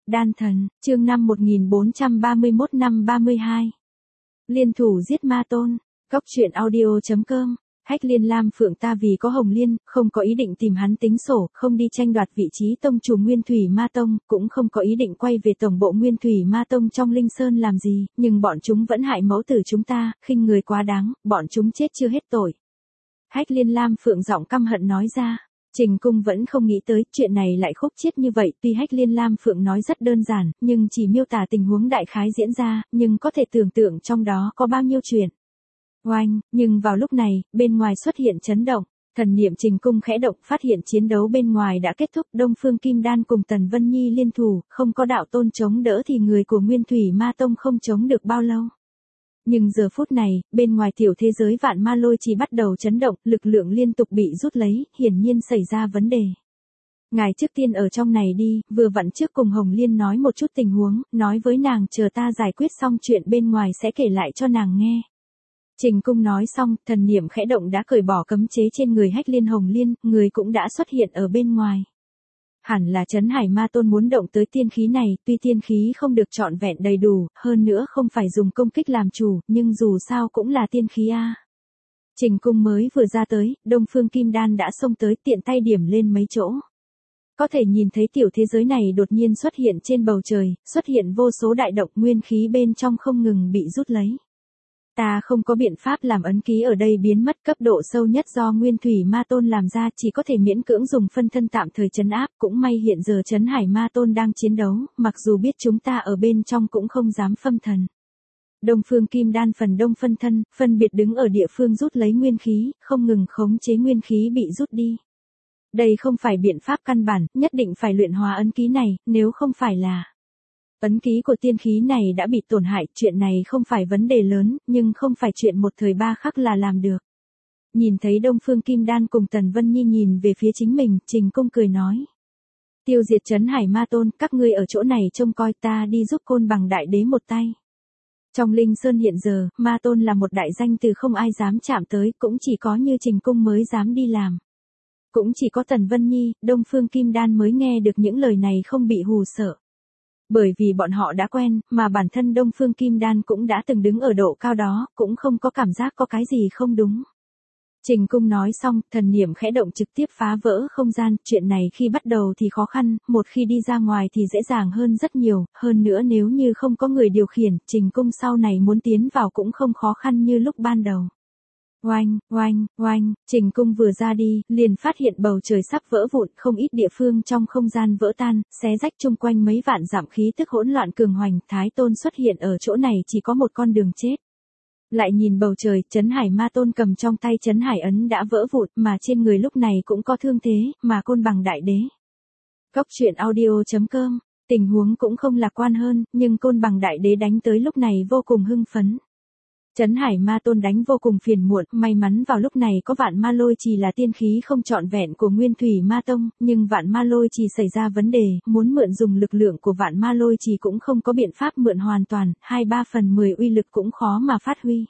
Đan thần, chương 1431 năm 32. Liên thủ giết ma tôn. Góc truyện audio.com. Hách Liên Lam Phượng ta vì có Hồng Liên, không có ý định tìm hắn tính sổ, không đi tranh đoạt vị trí tông chủ Nguyên Thủy Ma Tông, cũng không có ý định quay về tổng bộ Nguyên Thủy Ma Tông trong Linh Sơn làm gì, nhưng bọn chúng vẫn hại mẫu tử chúng ta, khinh người quá đáng, bọn chúng chết chưa hết tội. Hách Liên Lam Phượng giọng căm hận nói ra. Trình Cung vẫn không nghĩ tới chuyện này lại khúc chiết như vậy, tuy Hách Liên Lam Phượng nói rất đơn giản, nhưng chỉ miêu tả tình huống đại khái diễn ra, nhưng có thể tưởng tượng trong đó có bao nhiêu chuyện. Oanh, nhưng vào lúc này, bên ngoài xuất hiện chấn động, thần niệm Trình Cung khẽ động, phát hiện chiến đấu bên ngoài đã kết thúc, Đông Phương Kim Đan cùng Tần Vân Nhi liên thủ, không có đạo tôn chống đỡ thì người của Nguyên Thủy Ma Tông không chống được bao lâu. Nhưng giờ phút này, bên ngoài tiểu thế giới vạn ma lôi chỉ bắt đầu chấn động, lực lượng liên tục bị rút lấy, hiển nhiên xảy ra vấn đề. Ngài trước tiên ở trong này đi, vừa vặn trước cùng Hồng Liên nói một chút tình huống, nói với nàng chờ ta giải quyết xong chuyện bên ngoài sẽ kể lại cho nàng nghe. Trình Cung nói xong, thần niệm khẽ động đã cởi bỏ cấm chế trên người Hách Liên Hồng Liên, người cũng đã xuất hiện ở bên ngoài. Hẳn là Trấn Hải Ma Tôn muốn động tới tiên khí này, tuy tiên khí không được trọn vẹn đầy đủ, hơn nữa không phải dùng công kích làm chủ, nhưng dù sao cũng là tiên khí a. Trình Cung mới vừa ra tới, Đông Phương Kim Đan đã xông tới tiện tay điểm lên mấy chỗ. Có thể nhìn thấy tiểu thế giới này đột nhiên xuất hiện trên bầu trời, xuất hiện vô số đại động nguyên khí bên trong không ngừng bị rút lấy. Ta không có biện pháp làm ấn ký ở đây biến mất, cấp độ sâu nhất do Nguyên Thủy Ma Tôn làm ra, chỉ có thể miễn cưỡng dùng phân thân tạm thời trấn áp, cũng may hiện giờ Trấn Hải Ma Tôn đang chiến đấu, mặc dù biết chúng ta ở bên trong cũng không dám phâm thần. Đông Phương Kim Đan phần đông phân thân, phân biệt đứng ở địa phương rút lấy nguyên khí, không ngừng khống chế nguyên khí bị rút đi. Đây không phải biện pháp căn bản, nhất định phải luyện hóa ấn ký này, nếu không phải là ấn ký của tiên khí này đã bị tổn hại, chuyện này không phải vấn đề lớn, nhưng không phải chuyện một thời ba khắc là làm được. Nhìn thấy Đông Phương Kim Đan cùng Tần Vân Nhi nhìn về phía chính mình, Trình Cung cười nói. Tiêu diệt Trấn Hải Ma Tôn, các ngươi ở chỗ này trông coi, ta đi giúp Côn Bằng Đại Đế một tay. Trong Linh Sơn hiện giờ, Ma Tôn là một đại danh từ không ai dám chạm tới, cũng chỉ có như Trình Cung mới dám đi làm. Cũng chỉ có Tần Vân Nhi, Đông Phương Kim Đan mới nghe được những lời này không bị hù sợ. Bởi vì bọn họ đã quen, mà bản thân Đông Phương Kim Đan cũng đã từng đứng ở độ cao đó, cũng không có cảm giác có cái gì không đúng. Trình Cung nói xong, thần niệm khẽ động trực tiếp phá vỡ không gian, chuyện này khi bắt đầu thì khó khăn, một khi đi ra ngoài thì dễ dàng hơn rất nhiều, hơn nữa nếu như không có người điều khiển, Trình Cung sau này muốn tiến vào cũng không khó khăn như lúc ban đầu. Oanh, oanh, oanh, Trình Cung vừa ra đi, liền phát hiện bầu trời sắp vỡ vụn, không ít địa phương trong không gian vỡ tan, xé rách chung quanh mấy vạn dặm khí tức hỗn loạn cường hoành, Thái Tôn xuất hiện ở chỗ này chỉ có một con đường chết. Lại nhìn bầu trời, Trấn Hải Ma Tôn cầm trong tay Trấn Hải ấn đã vỡ vụn, mà trên người lúc này cũng có thương thế, mà Côn Bằng Đại Đế. Góc truyện audio.com, tình huống cũng không lạc quan hơn, nhưng Côn Bằng Đại Đế đánh tới lúc này vô cùng hưng phấn. Trấn Hải Ma Tôn đánh vô cùng phiền muộn, may mắn vào lúc này có vạn ma lôi chỉ là tiên khí không trọn vẹn của Nguyên Thủy Ma Tông, nhưng vạn ma lôi chỉ xảy ra vấn đề, muốn mượn dùng lực lượng của vạn ma lôi chỉ cũng không có biện pháp mượn hoàn toàn, 2/3/10 uy lực cũng khó mà phát huy.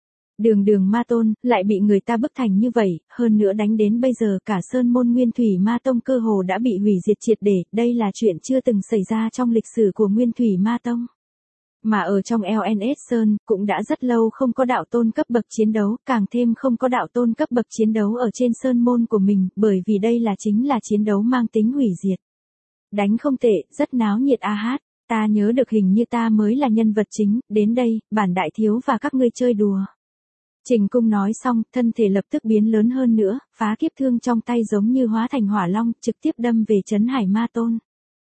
Đường Ma Tôn, lại bị người ta bức thành như vậy, hơn nữa đánh đến bây giờ cả sơn môn Nguyên Thủy Ma Tông cơ hồ đã bị hủy diệt triệt để, đây là chuyện chưa từng xảy ra trong lịch sử của Nguyên Thủy Ma Tông. Mà ở trong LNS Sơn, cũng đã rất lâu không có đạo tôn cấp bậc chiến đấu, càng thêm không có đạo tôn cấp bậc chiến đấu ở trên sơn môn của mình, bởi vì đây chính là chiến đấu mang tính hủy diệt. Đánh không tệ, rất náo nhiệt a hát, ta nhớ được hình như ta mới là nhân vật chính, đến đây, bản đại thiếu và các ngươi chơi đùa. Trình Cung nói xong, thân thể lập tức biến lớn hơn nữa, phá kiếp thương trong tay giống như hóa thành hỏa long, trực tiếp đâm về Trấn Hải Ma Tôn.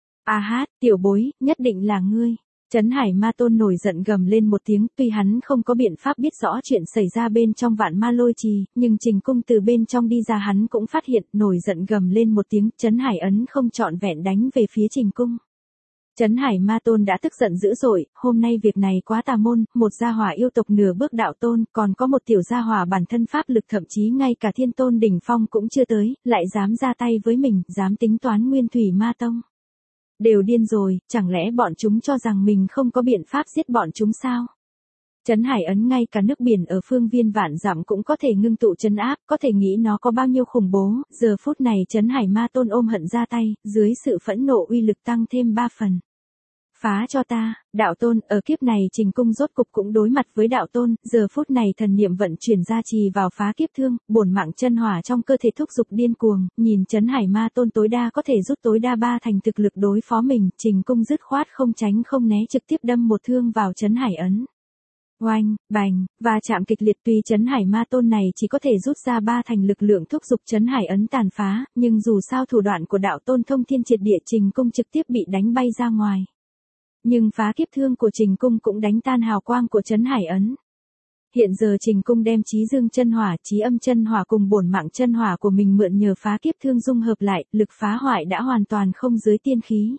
A hát, tiểu bối, nhất định là ngươi. Trấn Hải Ma Tôn nổi giận gầm lên một tiếng, tuy hắn không có biện pháp biết rõ chuyện xảy ra bên trong vạn ma lôi trì, nhưng Trình Cung từ bên trong đi ra hắn cũng phát hiện, nổi giận gầm lên một tiếng, Trấn Hải ấn không trọn vẹn đánh về phía Trình Cung. Trấn Hải Ma Tôn đã tức giận dữ dội, hôm nay việc này quá tà môn, một gia hỏa yêu tộc nửa bước đạo tôn, còn có một tiểu gia hỏa bản thân pháp lực thậm chí ngay cả thiên tôn đỉnh phong cũng chưa tới, lại dám ra tay với mình, dám tính toán Nguyên Thủy Ma Tông. Đều điên rồi, chẳng lẽ bọn chúng cho rằng mình không có biện pháp giết bọn chúng sao? Trấn Hải ấn ngay cả nước biển ở phương viên vạn dặm cũng có thể ngưng tụ trấn áp, có thể nghĩ nó có bao nhiêu khủng bố, giờ phút này Trấn Hải Ma Tôn ôm hận ra tay, dưới sự phẫn nộ uy lực tăng thêm 3 phần. Phá cho ta, đạo tôn, ở kiếp này Trình Cung rốt cục cũng đối mặt với đạo tôn, giờ phút này thần niệm vận chuyển ra trì vào phá kiếp thương, bổn mạng chân hỏa trong cơ thể thúc dục điên cuồng, nhìn Trấn Hải Ma Tôn tối đa có thể rút tối đa 3 thành thực lực đối phó mình, Trình Cung dứt khoát không tránh không né trực tiếp đâm một thương vào Trấn Hải ấn. Oanh, bành, và chạm kịch liệt tuy Trấn Hải Ma Tôn này chỉ có thể rút ra 3 thành lực lượng thúc dục Trấn Hải ấn tàn phá, nhưng dù sao thủ đoạn của đạo tôn thông thiên triệt địa Trình Cung trực tiếp bị đánh bay ra ngoài. Nhưng phá kiếp thương của Trình Cung cũng đánh tan hào quang của Trấn Hải ấn. Hiện giờ Trình Cung đem chí dương chân hỏa, chí âm chân hỏa cùng bổn mạng chân hỏa của mình mượn nhờ phá kiếp thương dung hợp lại, lực phá hoại đã hoàn toàn không dưới tiên khí.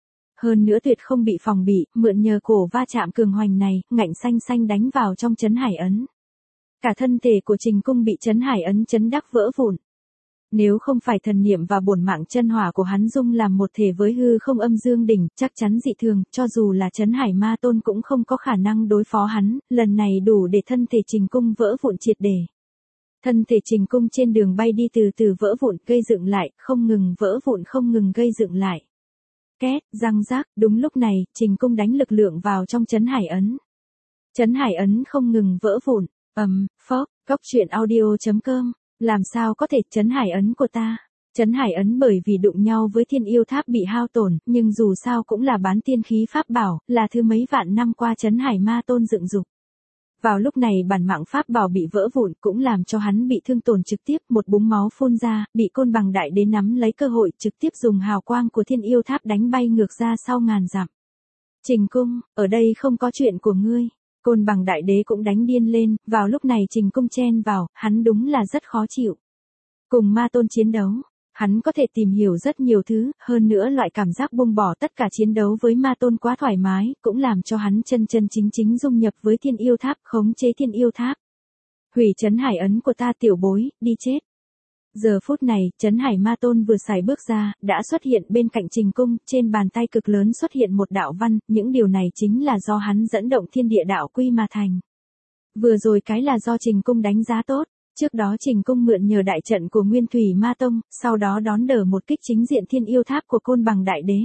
Hơn nữa tuyệt không bị phòng bị, mượn nhờ cổ va chạm cường hoành này, ngạnh xanh xanh đánh vào trong Trấn Hải ấn. Cả thân thể của Trình Cung bị Trấn Hải ấn chấn đắc vỡ vụn. Nếu không phải thần niệm và bổn mạng chân hỏa của hắn dung làm một thể với hư không âm dương đỉnh, chắc chắn dị thường, cho dù là Trấn Hải Ma Tôn cũng không có khả năng đối phó hắn, lần này đủ để thân thể Trình Cung vỡ vụn triệt để. Thân thể Trình Cung trên đường bay đi từ từ vỡ vụn, gây dựng lại, không ngừng vỡ vụn không ngừng gây dựng lại. Két, răng rác, đúng lúc này, Trình Cung đánh lực lượng vào trong Trấn Hải ấn. Trấn Hải ấn không ngừng vỡ vụn, phốc, Cốc Truyện Audio.com. Làm sao có thể Trấn Hải ấn của ta? Trấn Hải ấn bởi vì đụng nhau với Thiên Yêu Tháp bị hao tổn, nhưng dù sao cũng là bán tiên khí pháp bảo, là thứ mấy vạn năm qua Trấn Hải Ma Tôn dựng dục. Vào lúc này bản mạng pháp bảo bị vỡ vụn cũng làm cho hắn bị thương tổn trực tiếp, một búng máu phun ra, bị Côn Bằng Đại Đế nắm lấy cơ hội trực tiếp dùng hào quang của Thiên Yêu Tháp đánh bay ngược ra sau ngàn dặm. Trình Cung, ở đây không có chuyện của ngươi. Côn Bằng Đại Đế cũng đánh điên lên, vào lúc này Trình Cung chen vào, hắn đúng là rất khó chịu. Cùng Ma Tôn chiến đấu, hắn có thể tìm hiểu rất nhiều thứ, hơn nữa loại cảm giác buông bỏ tất cả chiến đấu với Ma Tôn quá thoải mái, cũng làm cho hắn chân chính chính dung nhập với Thiên Yêu Tháp, khống chế Thiên Yêu Tháp. Hủy Trấn Hải ấn của ta tiểu bối, đi chết. Giờ phút này, Trấn Hải Ma Tôn vừa xài bước ra, đã xuất hiện bên cạnh Trình Cung, trên bàn tay cực lớn xuất hiện một đạo văn, những điều này chính là do hắn dẫn động thiên địa đạo quy mà thành. Vừa rồi cái là do Trình Cung đánh giá tốt, trước đó Trình Cung mượn nhờ đại trận của Nguyên Thủy Ma Tông, sau đó đón đỡ một kích chính diện Thiên Yêu Tháp của Côn Bằng Đại Đế.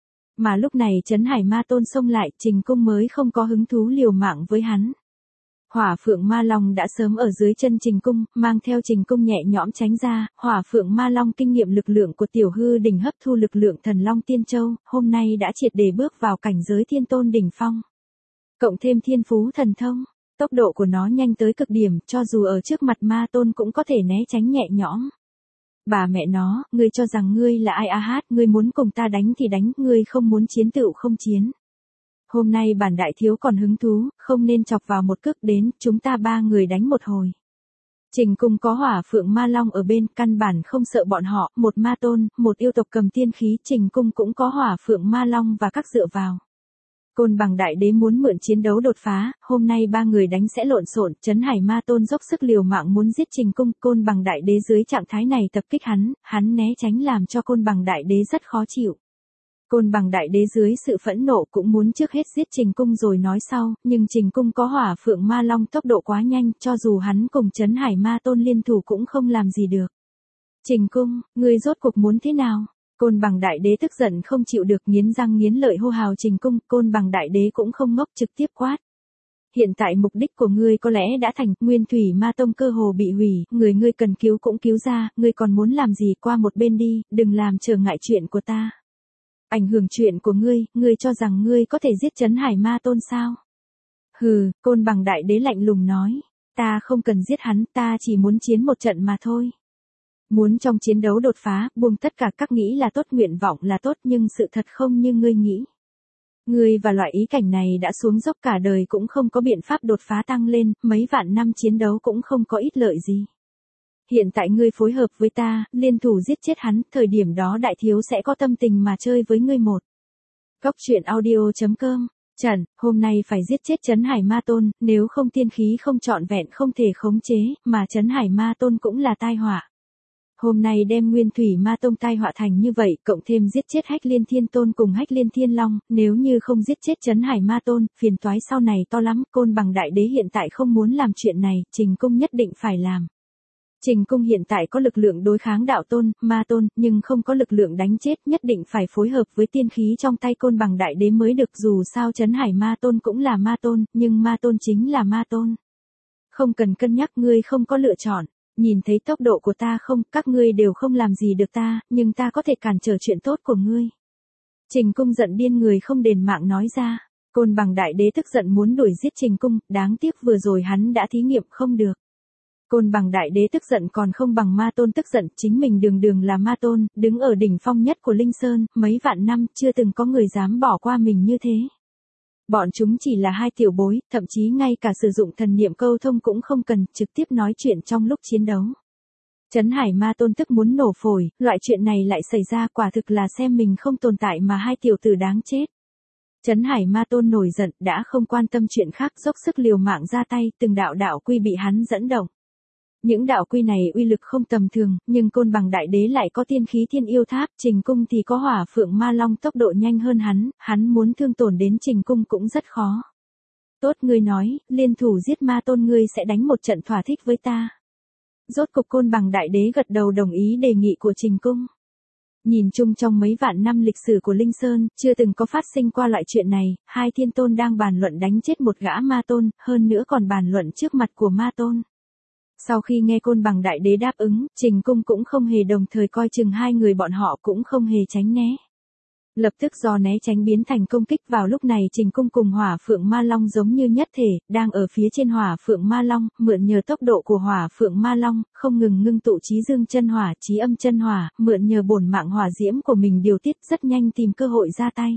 Mà lúc này Trấn Hải Ma Tôn xông lại, Trình Cung mới không có hứng thú liều mạng với hắn. Hỏa Phượng Ma Long đã sớm ở dưới chân Trình Cung, mang theo Trình Cung nhẹ nhõm tránh ra, Hỏa Phượng Ma Long kinh nghiệm lực lượng của Tiểu Hư đỉnh hấp thu lực lượng Thần Long Tiên Châu, hôm nay đã triệt để bước vào cảnh giới Thiên Tôn đỉnh phong. Cộng thêm Thiên Phú Thần Thông, tốc độ của nó nhanh tới cực điểm, cho dù ở trước mặt Ma Tôn cũng có thể né tránh nhẹ nhõm. Bà mẹ nó, ngươi cho rằng ngươi là ai hát, ngươi muốn cùng ta đánh thì đánh, ngươi không muốn chiến tựu không chiến. Hôm nay bản đại thiếu còn hứng thú, không nên chọc vào một cước đến, chúng ta 3 người đánh một hồi. Trình Cung có Hỏa Phượng Ma Long ở bên, căn bản không sợ bọn họ, một Ma Tôn, một yêu tộc cầm tiên khí, Trình Cung cũng có Hỏa Phượng Ma Long và các dựa vào. Côn Bằng Đại Đế muốn mượn chiến đấu đột phá, hôm nay 3 người đánh sẽ lộn xộn, Trấn Hải Ma Tôn dốc sức liều mạng muốn giết Trình Cung, Côn Bằng Đại Đế dưới trạng thái này tập kích hắn né tránh làm cho Côn Bằng Đại Đế rất khó chịu. Côn Bằng Đại Đế dưới sự phẫn nộ cũng muốn trước hết giết Trình Cung rồi nói sau, nhưng Trình Cung có Hỏa Phượng Ma Long tốc độ quá nhanh, cho dù hắn cùng Trấn Hải Ma Tôn liên thủ cũng không làm gì được. Trình Cung, ngươi rốt cuộc muốn thế nào? Côn Bằng Đại Đế tức giận không chịu được, nghiến răng nghiến lợi hô hào Trình Cung, Côn Bằng Đại Đế cũng không ngốc, trực tiếp quát. Hiện tại mục đích của ngươi có lẽ đã thành, Nguyên Thủy Ma Tông cơ hồ bị hủy, ngươi cần cứu cũng cứu ra, ngươi còn muốn làm gì, qua một bên đi, đừng làm trở ngại chuyện của ta. Ảnh hưởng chuyện của ngươi cho rằng ngươi có thể giết Trấn Hải Ma Tôn sao? Hừ, Côn Bằng Đại Đế lạnh lùng nói, ta không cần giết hắn, ta chỉ muốn chiến một trận mà thôi. Muốn trong chiến đấu đột phá, buông tất cả các nghĩ là tốt, nguyện vọng là tốt, nhưng sự thật không như ngươi nghĩ. Ngươi và loại ý cảnh này đã xuống dốc cả đời cũng không có biện pháp đột phá tăng lên, mấy vạn năm chiến đấu cũng không có ích lợi gì. Hiện tại ngươi phối hợp với ta, liên thủ giết chết hắn, thời điểm đó đại thiếu sẽ có tâm tình mà chơi với ngươi một. Cốc Truyện Audio.com. Trần, hôm nay phải giết chết Trấn Hải Ma Tôn, nếu không tiên khí không trọn vẹn không thể khống chế, mà Trấn Hải Ma Tôn cũng là tai họa. Hôm nay đem Nguyên Thủy Ma Tông tai họa thành như vậy, cộng thêm giết chết Hách Liên Thiên Tôn cùng Hách Liên Thiên Long, nếu như không giết chết Trấn Hải Ma Tôn, phiền toái sau này to lắm, Côn Bằng Đại Đế hiện tại không muốn làm chuyện này, Trình Cung nhất định phải làm. Trình Cung hiện tại có lực lượng đối kháng đạo tôn, ma tôn, nhưng không có lực lượng đánh chết, nhất định phải phối hợp với tiên khí trong tay Côn Bằng Đại Đế mới được, dù sao Trấn Hải Ma Tôn cũng là ma tôn, nhưng ma tôn chính là ma tôn. Không cần cân nhắc, ngươi không có lựa chọn. Nhìn thấy tốc độ của ta không, các ngươi đều không làm gì được ta, nhưng ta có thể cản trở chuyện tốt của ngươi. Trình Cung giận điên người không đền mạng nói ra. Côn Bằng Đại Đế tức giận muốn đuổi giết Trình Cung, đáng tiếc vừa rồi hắn đã thí nghiệm không được. Côn Bằng Đại Đế tức giận còn không bằng ma tôn tức giận, chính mình đường đường là ma tôn, đứng ở đỉnh phong nhất của Linh Sơn, mấy vạn năm chưa từng có người dám bỏ qua mình như thế. Bọn chúng chỉ là hai tiểu bối, thậm chí ngay cả sử dụng thần niệm câu thông cũng không cần, trực tiếp nói chuyện trong lúc chiến đấu. Trấn Hải Ma Tôn tức muốn nổ phổi, loại chuyện này lại xảy ra, quả thực là xem mình không tồn tại mà hai tiểu tử đáng chết. Trấn Hải Ma Tôn nổi giận, đã không quan tâm chuyện khác, dốc sức liều mạng ra tay, từng đạo đạo quy bị hắn dẫn động. Những đạo quy này uy lực không tầm thường, nhưng Côn Bằng Đại Đế lại có tiên khí Thiên Yêu Tháp, Trình Cung thì có Hỏa Phượng Ma Long tốc độ nhanh hơn hắn muốn thương tổn đến Trình Cung cũng rất khó. Tốt, ngươi nói, liên thủ giết ma tôn, ngươi sẽ đánh một trận thỏa thích với ta. Rốt cục Côn Bằng Đại Đế gật đầu đồng ý đề nghị của Trình Cung. Nhìn chung trong mấy vạn năm lịch sử của Linh Sơn, chưa từng có phát sinh qua loại chuyện này, hai thiên tôn đang bàn luận đánh chết một gã ma tôn, hơn nữa còn bàn luận trước mặt của ma tôn. Sau khi nghe Côn Bằng Đại Đế đáp ứng, Trình Cung cũng không hề đồng thời coi chừng hai người bọn họ, cũng không hề tránh né. Lập tức do né tránh biến thành công kích. Vào lúc này Trình Cung cùng Hỏa Phượng Ma Long giống như nhất thể, đang ở phía trên Hỏa Phượng Ma Long, mượn nhờ tốc độ của Hỏa Phượng Ma Long, không ngừng ngưng tụ chí dương chân hỏa, chí âm chân hỏa, mượn nhờ bổn mạng hỏa diễm của mình điều tiết, rất nhanh tìm cơ hội ra tay.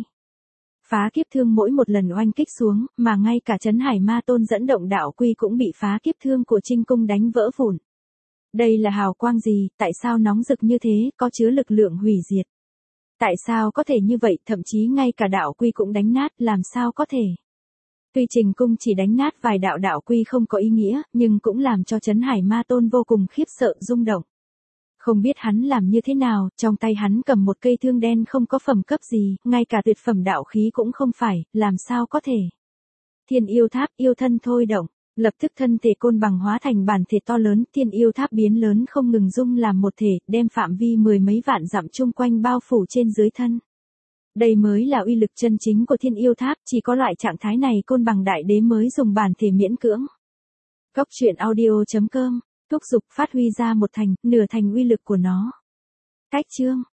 Phá kiếp thương mỗi một lần oanh kích xuống, mà ngay cả Trấn Hải Ma Tôn dẫn động đạo quy cũng bị phá kiếp thương của Trình Cung đánh vỡ vụn. Đây là hào quang gì, tại sao nóng rực như thế, có chứa lực lượng hủy diệt. Tại sao có thể như vậy, thậm chí ngay cả đạo quy cũng đánh nát, làm sao có thể. Tuy Trình Cung chỉ đánh nát vài đạo đạo quy không có ý nghĩa, nhưng cũng làm cho Trấn Hải Ma Tôn vô cùng khiếp sợ rung động. Không biết hắn làm như thế nào, trong tay hắn cầm một cây thương đen không có phẩm cấp gì, ngay cả tuyệt phẩm đạo khí cũng không phải, làm sao có thể. Thiên Yêu Tháp, yêu thân thôi động, lập tức thân thể Côn Bằng hóa thành bản thể to lớn, Thiên Yêu Tháp biến lớn không ngừng dung làm một thể, đem phạm vi mười mấy vạn dặm chung quanh bao phủ trên dưới thân. Đây mới là uy lực chân chính của Thiên Yêu Tháp, chỉ có loại trạng thái này Côn Bằng Đại Đế mới dùng bản thể miễn cưỡng. Góc truyện audio.com thúc giục phát huy ra một thành, nửa thành uy lực của nó. Cách chương